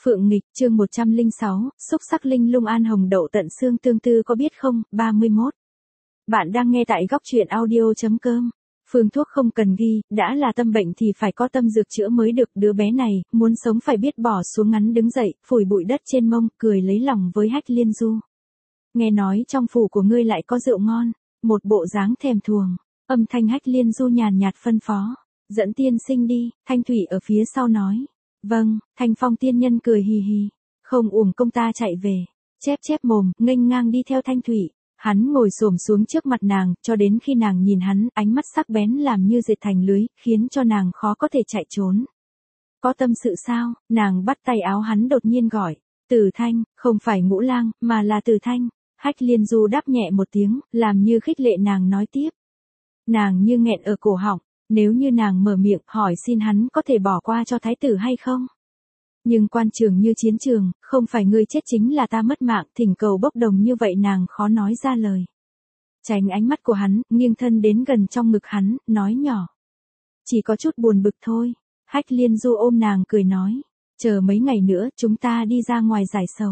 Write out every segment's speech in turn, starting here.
Phượng nghịch, chương 106, xúc sắc linh lung an hồng đậu tận xương tương tư có biết không, 31. Bạn đang nghe tại góc truyện audio.com. Phương thuốc không cần ghi, đã là tâm bệnh thì phải có tâm dược chữa mới được. Đứa bé này, muốn sống phải biết bỏ xuống ngắn đứng dậy, phủi bụi đất trên mông, cười lấy lòng với Hách Liên Du. Nghe nói trong phủ của ngươi lại có rượu ngon, một bộ dáng thèm thuồng. Âm thanh Hách Liên Du nhàn nhạt phân phó. Dẫn tiên sinh đi, Thanh Thủy ở phía sau nói. Vâng, Thanh Phong tiên nhân cười hì hì. Không uổng công ta chạy về. Chép chép mồm, nghênh ngang đi theo Thanh Thủy. Hắn ngồi xổm xuống trước mặt nàng, cho đến khi nàng nhìn hắn, ánh mắt sắc bén làm như dệt thành lưới, khiến cho nàng khó có thể chạy trốn. Có tâm sự sao? Nàng bắt tay áo hắn đột nhiên gọi. Từ Thanh, không phải Ngũ Lang, mà là Từ Thanh. Hách Liên Du đáp nhẹ một tiếng, làm như khích lệ nàng nói tiếp. Nàng như nghẹn ở cổ họng. Nếu như nàng mở miệng hỏi xin hắn có thể bỏ qua cho thái tử hay không? Nhưng quan trường như chiến trường, không phải ngươi chết chính là ta mất mạng, thỉnh cầu bốc đồng như vậy nàng khó nói ra lời. Tránh ánh mắt của hắn, nghiêng thân đến gần trong ngực hắn, nói nhỏ. Chỉ có chút buồn bực thôi. Hách Liên Du ôm nàng cười nói. Chờ mấy ngày nữa chúng ta đi ra ngoài giải sầu.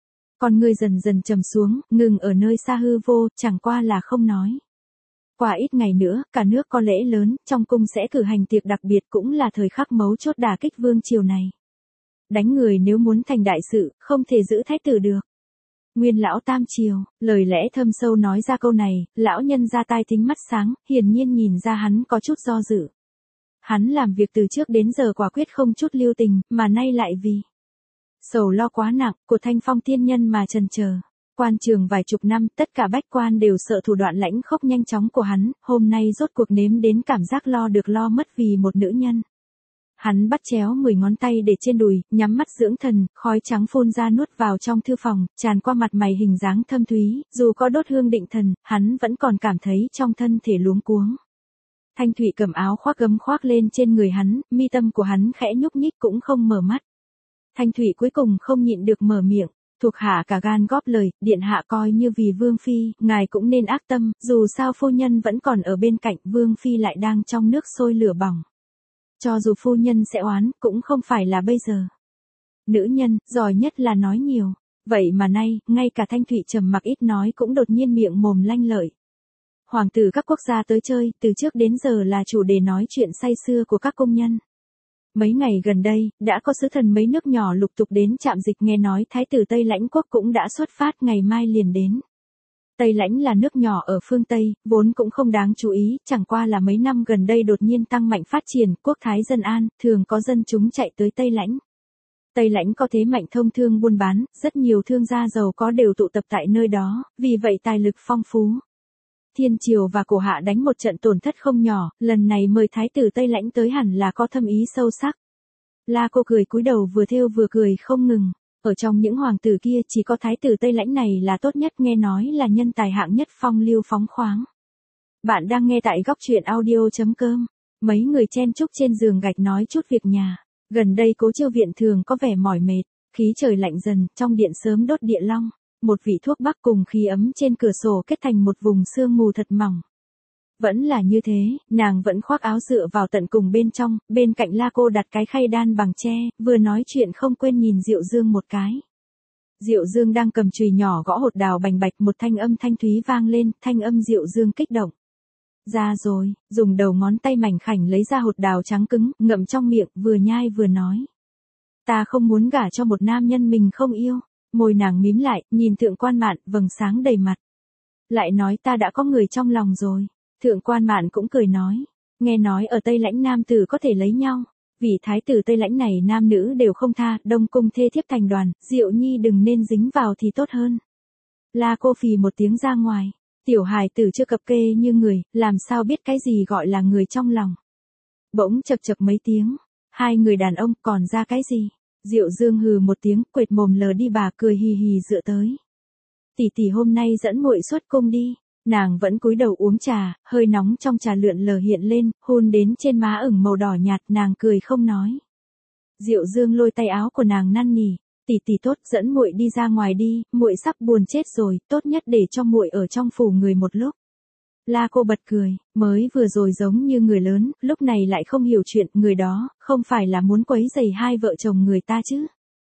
Còn ngươi dần dần trầm xuống, ngừng ở nơi xa hư vô, chẳng qua là không nói. Qua ít ngày nữa, cả nước có lễ lớn, trong cung sẽ cử hành tiệc đặc biệt cũng là thời khắc mấu chốt đả kích vương triều này. Đánh người nếu muốn thành đại sự, không thể giữ thái tử được. Nguyên lão tam triều, lời lẽ thâm sâu nói ra câu này, lão nhân ra tai thính mắt sáng, hiển nhiên nhìn ra hắn có chút do dự. Hắn làm việc từ trước đến giờ quả quyết không chút lưu tình, mà nay lại vì sầu lo quá nặng của Thanh Phong tiên nhân mà chần chờ. Quan trường vài chục năm, tất cả bách quan đều sợ thủ đoạn lãnh khốc nhanh chóng của hắn, hôm nay rốt cuộc nếm đến cảm giác lo được lo mất vì một nữ nhân. Hắn bắt chéo 10 ngón tay để trên đùi, nhắm mắt dưỡng thần, khói trắng phun ra nuốt vào trong thư phòng, tràn qua mặt mày hình dáng thâm thúy, dù có đốt hương định thần, hắn vẫn còn cảm thấy trong thân thể luống cuống. Thanh Thủy cầm áo khoác gấm khoác lên trên người hắn, mi tâm của hắn khẽ nhúc nhích cũng không mở mắt. Thanh Thủy cuối cùng không nhịn được mở miệng. Thuộc hạ cả gan góp lời, điện hạ coi như vì vương phi, ngài cũng nên ác tâm, dù sao phu nhân vẫn còn ở bên cạnh, vương phi lại đang trong nước sôi lửa bỏng. Cho dù phu nhân sẽ oán, cũng không phải là bây giờ. Nữ nhân, giỏi nhất là nói nhiều. Vậy mà nay, ngay cả Thanh Thủy trầm mặc ít nói cũng đột nhiên miệng mồm lanh lợi. Hoàng tử các quốc gia tới chơi, từ trước đến giờ là chủ đề nói chuyện say sưa của các công nhân. Mấy ngày gần đây, đã có sứ thần mấy nước nhỏ lục tục đến trạm dịch nghe nói thái tử Tây Lãnh quốc cũng đã xuất phát ngày mai liền đến. Tây Lãnh là nước nhỏ ở phương Tây, vốn cũng không đáng chú ý, chẳng qua là mấy năm gần đây đột nhiên tăng mạnh phát triển, quốc thái dân an, thường có dân chúng chạy tới Tây Lãnh. Tây Lãnh có thế mạnh thông thương buôn bán, rất nhiều thương gia giàu có đều tụ tập tại nơi đó, vì vậy tài lực phong phú. Thiên triều và cổ hạ đánh một trận tổn thất không nhỏ, lần này mời thái tử Tây Lãnh tới hẳn là có thâm ý sâu sắc. La cô cười cúi đầu vừa thêu vừa cười không ngừng. Ở trong những hoàng tử kia chỉ có thái tử Tây Lãnh này là tốt nhất, nghe nói là nhân tài hạng nhất, phong lưu phóng khoáng. Bạn đang nghe tại góc truyện audio.com. Mấy người chen chúc trên giường gạch nói chút việc nhà. Gần đây Cố Chiêu viện thường có vẻ mỏi mệt, khí trời lạnh dần, trong điện sớm đốt địa long. Một vị thuốc bắc cùng khí ấm trên cửa sổ kết thành một vùng sương mù thật mỏng. Vẫn là như thế, nàng vẫn khoác áo dựa vào tận cùng bên trong, bên cạnh La cô đặt cái khay đan bằng tre, vừa nói chuyện không quên nhìn Diệu Dương một cái. Diệu Dương đang cầm chùy nhỏ gõ hột đào bành bạch, một thanh âm thanh thúy vang lên, thanh âm Diệu Dương kích động. Ra rồi, dùng đầu ngón tay mảnh khảnh lấy ra hột đào trắng cứng, ngậm trong miệng, vừa nhai vừa nói. Ta không muốn gả cho một nam nhân mình không yêu. Môi nàng mím lại, nhìn Thượng Quan Mạn, vầng sáng đầy mặt. Lại nói ta đã có người trong lòng rồi. Thượng Quan Mạn cũng cười nói. Nghe nói ở Tây Lãnh nam tử có thể lấy nhau. Vì thái tử Tây Lãnh này nam nữ đều không tha, đông cung thê thiếp thành đoàn, Diệu Nhi đừng nên dính vào thì tốt hơn. La cô phì một tiếng ra ngoài. Tiểu hài tử chưa cập kê như người, làm sao biết cái gì gọi là người trong lòng. Bỗng chật chật mấy tiếng. Hai người đàn ông còn ra cái gì? Diệu Dương hừ một tiếng, quệt mồm lờ đi, bà cười hì hì dựa tới. Tỷ tỷ hôm nay dẫn muội xuất cung đi. Nàng vẫn cúi đầu uống trà, hơi nóng trong trà lượn lờ hiện lên, hôn đến trên má ửng màu đỏ nhạt, nàng cười không nói. Diệu Dương lôi tay áo của nàng năn nỉ, tỷ tỷ tốt, dẫn muội đi ra ngoài đi, muội sắp buồn chết rồi, tốt nhất để cho muội ở trong phủ người một lúc. La cô bật cười, mới vừa rồi giống như người lớn, lúc này lại không hiểu chuyện, người đó, không phải là muốn quấy rầy hai vợ chồng người ta chứ.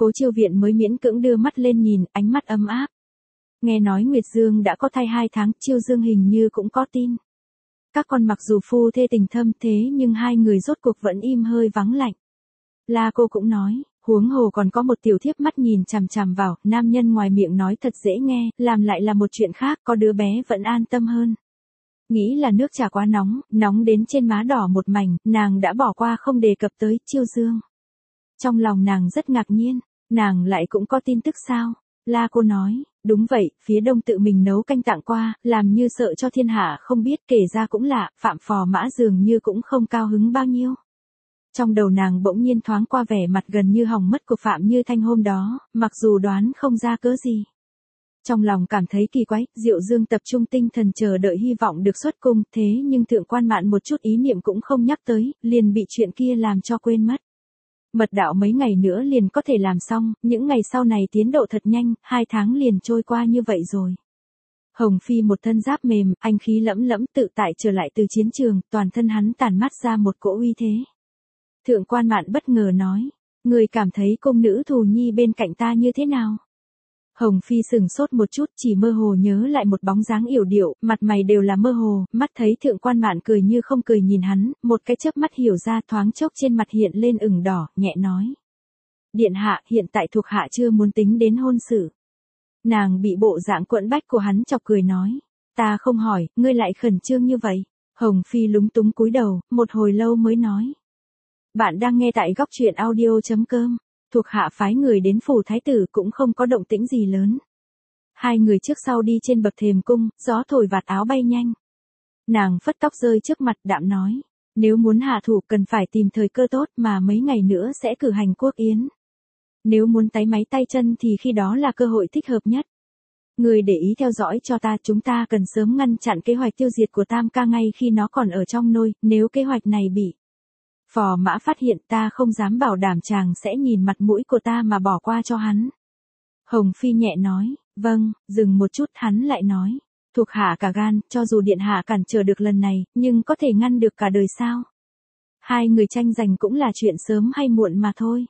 Cố Chiêu Viện mới miễn cưỡng đưa mắt lên nhìn, ánh mắt ấm áp. Nghe nói Nguyệt Dương đã có thai 2 tháng, Chiêu Dương hình như cũng có tin. Các con mặc dù phu thê tình thâm thế nhưng hai người rốt cuộc vẫn im hơi vắng lạnh. La cô cũng nói, huống hồ còn có một tiểu thiếp mắt nhìn chằm chằm vào, nam nhân ngoài miệng nói thật dễ nghe, làm lại là một chuyện khác, có đứa bé vẫn an tâm hơn. Nghĩ là nước trà quá nóng, nóng đến trên má đỏ một mảnh, nàng đã bỏ qua không đề cập tới Chiêu Dương. Trong lòng nàng rất ngạc nhiên, nàng lại cũng có tin tức sao? La cô nói, đúng vậy, phía đông tự mình nấu canh tặng qua, làm như sợ cho thiên hạ không biết, kể ra cũng lạ, Phạm Phò Mã dường như cũng không cao hứng bao nhiêu. Trong đầu nàng bỗng nhiên thoáng qua vẻ mặt gần như hỏng mất của Phạm Như Thanh hôm đó, mặc dù đoán không ra cớ gì. Trong lòng cảm thấy kỳ quái, Diệu Dương tập trung tinh thần chờ đợi hy vọng được xuất cung, thế nhưng Thượng Quan Mạn một chút ý niệm cũng không nhắc tới, liền bị chuyện kia làm cho quên mất. Mật đạo mấy ngày nữa liền có thể làm xong, những ngày sau này tiến độ thật nhanh, 2 tháng liền trôi qua như vậy rồi. Hồng Phi một thân giáp mềm, anh khí lẫm lẫm tự tại trở lại từ chiến trường, toàn thân hắn tản mát ra một cỗ uy thế. Thượng Quan Mạn bất ngờ nói, người cảm thấy cung nữ Thù Nhi bên cạnh ta như thế nào? Hồng Phi sừng sốt một chút, chỉ mơ hồ nhớ lại một bóng dáng yểu điệu, mặt mày đều là mơ hồ, mắt thấy Thượng Quan Mạn cười như không cười nhìn hắn, một cái chớp mắt hiểu ra, thoáng chốc trên mặt hiện lên ửng đỏ, nhẹ nói. Điện hạ, hiện tại thuộc hạ chưa muốn tính đến hôn sự. Nàng bị bộ dạng quẫn bách của hắn chọc cười nói, ta không hỏi, ngươi lại khẩn trương như vậy. Hồng Phi lúng túng cúi đầu, một hồi lâu mới nói. Bạn đang nghe tại góc truyện audio.com. Thuộc hạ phái người đến phủ thái tử cũng không có động tĩnh gì lớn. Hai người trước sau đi trên bậc thềm cung, gió thổi vạt áo bay nhanh. Nàng phất tóc rơi trước mặt đạm nói, nếu muốn hạ thủ cần phải tìm thời cơ tốt mà mấy ngày nữa sẽ cử hành quốc yến. Nếu muốn tái máy tay chân thì khi đó là cơ hội thích hợp nhất. Người để ý theo dõi cho ta, chúng ta cần sớm ngăn chặn kế hoạch tiêu diệt của Tam Ca ngay khi nó còn ở trong nôi, nếu kế hoạch này bị Phò Mã phát hiện, ta không dám bảo đảm chàng sẽ nhìn mặt mũi của ta mà bỏ qua cho hắn. Hồng Phi nhẹ nói, vâng, dừng một chút hắn lại nói, thuộc hạ cả gan, cho dù điện hạ cản trở được lần này, nhưng có thể ngăn được cả đời sao? Hai người tranh giành cũng là chuyện sớm hay muộn mà thôi.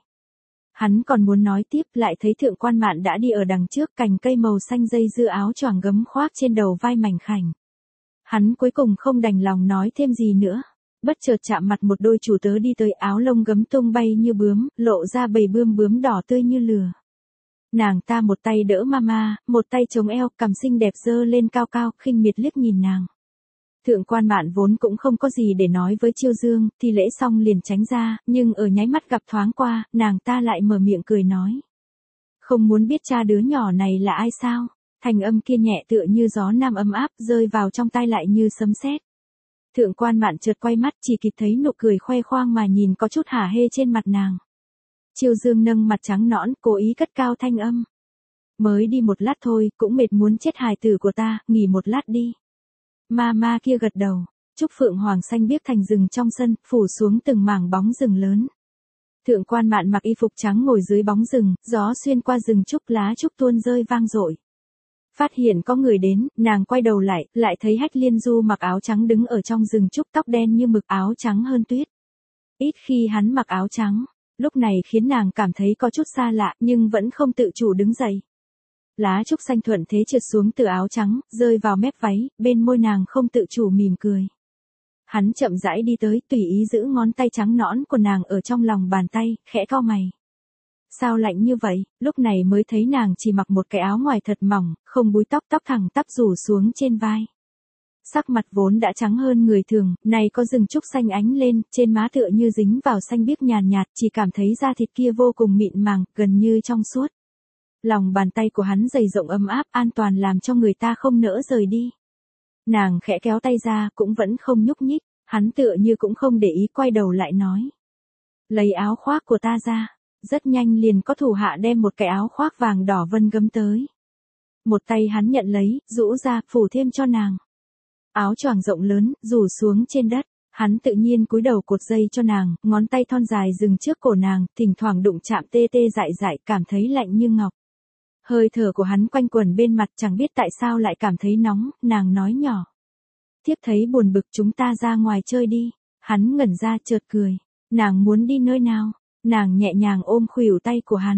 Hắn còn muốn nói tiếp, lại thấy Thượng Quan Mạn đã đi ở đằng trước, cành cây màu xanh dây dưa áo choàng gấm khoác trên đầu vai mảnh khảnh. Hắn cuối cùng không đành lòng nói thêm gì nữa. Bất chợt chạm mặt một đôi chủ tớ đi tới, áo lông gấm tung bay như bướm, lộ ra bầy bươm bướm đỏ tươi như lửa. Nàng ta một tay đỡ mama, một tay chống eo, cằm xinh đẹp dơ lên cao cao, khinh miệt liếc nhìn nàng. Thượng Quan Mạn vốn cũng không có gì để nói với Chiêu Dương, thì lễ xong liền tránh ra, nhưng ở nháy mắt gặp thoáng qua, nàng ta lại mở miệng cười nói. Không muốn biết cha đứa nhỏ này là ai sao? Thành âm kia nhẹ tựa như gió nam ấm áp, rơi vào trong tai lại như sấm sét. Thượng Quan Mạn chợt quay mắt, chỉ kịp thấy nụ cười khoe khoang mà nhìn có chút hả hê trên mặt nàng. Chiêu Dương nâng mặt trắng nõn, cố ý cất cao thanh âm. Mới đi một lát thôi, cũng mệt muốn chết hài tử của ta, nghỉ một lát đi. Ma kia gật đầu, trúc phượng hoàng xanh biếc thành rừng trong sân, phủ xuống từng mảng bóng rừng lớn. Thượng Quan Mạn mặc y phục trắng ngồi dưới bóng rừng, gió xuyên qua rừng trúc, lá trúc tuôn rơi vang dội. Phát hiện có người đến, nàng quay đầu lại thấy Hách Liên Du mặc áo trắng đứng ở trong rừng trúc, tóc đen như mực, áo trắng hơn tuyết. Ít khi hắn mặc áo trắng, lúc này khiến nàng cảm thấy có chút xa lạ, nhưng vẫn không tự chủ đứng dậy. Lá trúc xanh thuận thế trượt xuống từ áo trắng, rơi vào mép váy, bên môi nàng không tự chủ mỉm cười. Hắn chậm rãi đi tới, tùy ý giữ ngón tay trắng nõn của nàng ở trong lòng bàn tay, khẽ cau mày. Sao lạnh như vậy, lúc này mới thấy nàng chỉ mặc một cái áo ngoài thật mỏng, không búi tóc, tóc thẳng tắp rủ xuống trên vai. Sắc mặt vốn đã trắng hơn người thường, này có rừng trúc xanh ánh lên, trên má tựa như dính vào xanh biếc nhàn nhạt, chỉ cảm thấy da thịt kia vô cùng mịn màng, gần như trong suốt. Lòng bàn tay của hắn dày rộng ấm áp, an toàn làm cho người ta không nỡ rời đi. Nàng khẽ kéo tay ra, cũng vẫn không nhúc nhích, hắn tựa như cũng không để ý, quay đầu lại nói. Lấy áo khoác của ta ra. Rất nhanh liền có thủ hạ đem một cái áo khoác vàng đỏ vân gấm tới. Một tay hắn nhận lấy, rũ ra, phủ thêm cho nàng. Áo choàng rộng lớn, rủ xuống trên đất. Hắn tự nhiên cúi đầu cột dây cho nàng, ngón tay thon dài dừng trước cổ nàng, thỉnh thoảng đụng chạm tê tê dại dại, cảm thấy lạnh như ngọc. Hơi thở của hắn quanh quẩn bên mặt, chẳng biết tại sao lại cảm thấy nóng, nàng nói nhỏ. Thiếp thấy buồn bực, chúng ta ra ngoài chơi đi. Hắn ngẩn ra chợt cười. Nàng muốn đi nơi nào? Nàng nhẹ nhàng ôm khuỷu tay của hắn.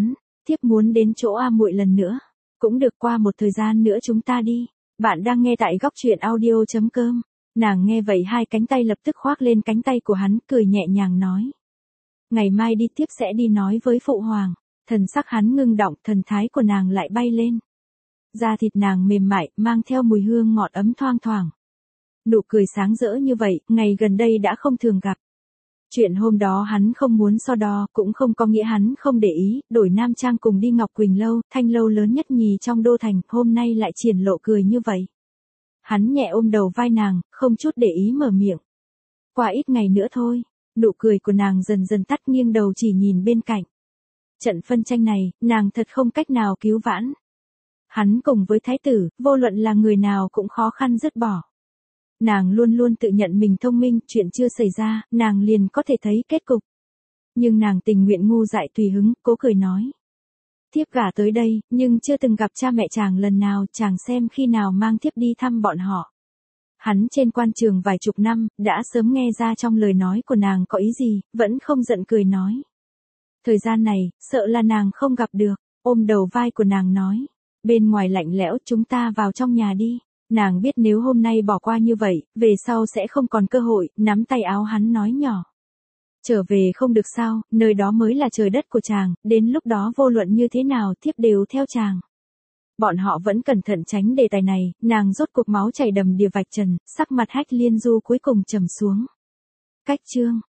Thiếp muốn đến chỗ A muội lần nữa. Cũng được, qua một thời gian nữa chúng ta đi. Bạn đang nghe tại góc truyện audio.com. Nàng nghe vậy hai cánh tay lập tức khoác lên cánh tay của hắn, cười nhẹ nhàng nói. Ngày mai đi, thiếp sẽ đi nói với phụ hoàng. Thần sắc hắn ngưng động, thần thái của nàng lại bay lên. Da thịt nàng mềm mại, mang theo mùi hương ngọt ấm thoang thoảng. Nụ cười sáng rỡ như vậy, ngày gần đây đã không thường gặp. Chuyện hôm đó hắn không muốn so đo, cũng không có nghĩa hắn không để ý, đổi nam trang cùng đi Ngọc Quỳnh lâu, thanh lâu lớn nhất nhì trong đô thành, hôm nay lại triển lộ cười như vậy. Hắn nhẹ ôm đầu vai nàng, không chút để ý mở miệng. Qua ít ngày nữa thôi, nụ cười của nàng dần dần tắt, nghiêng đầu chỉ nhìn bên cạnh. Trận phân tranh này, nàng thật không cách nào cứu vãn. Hắn cùng với thái tử, vô luận là người nào cũng khó khăn dứt bỏ. Nàng luôn luôn tự nhận mình thông minh, chuyện chưa xảy ra, nàng liền có thể thấy kết cục. Nhưng nàng tình nguyện ngu dại tùy hứng, cố cười nói. Thiếp gả tới đây, nhưng chưa từng gặp cha mẹ chàng lần nào, chàng xem khi nào mang thiếp đi thăm bọn họ. Hắn trên quan trường vài chục năm, đã sớm nghe ra trong lời nói của nàng có ý gì, vẫn không giận cười nói. Thời gian này, sợ là nàng không gặp được, ôm đầu vai của nàng nói. Bên ngoài lạnh lẽo, chúng ta vào trong nhà đi. Nàng biết nếu hôm nay bỏ qua như vậy, về sau sẽ không còn cơ hội, nắm tay áo hắn nói nhỏ. Trở về không được sao, nơi đó mới là trời đất của chàng, đến lúc đó vô luận như thế nào thiếp đều theo chàng. Bọn họ vẫn cẩn thận tránh đề tài này, nàng rốt cuộc máu chảy đầm đìa vạch trần, sắc mặt Hách Liên Du cuối cùng trầm xuống. Cách chương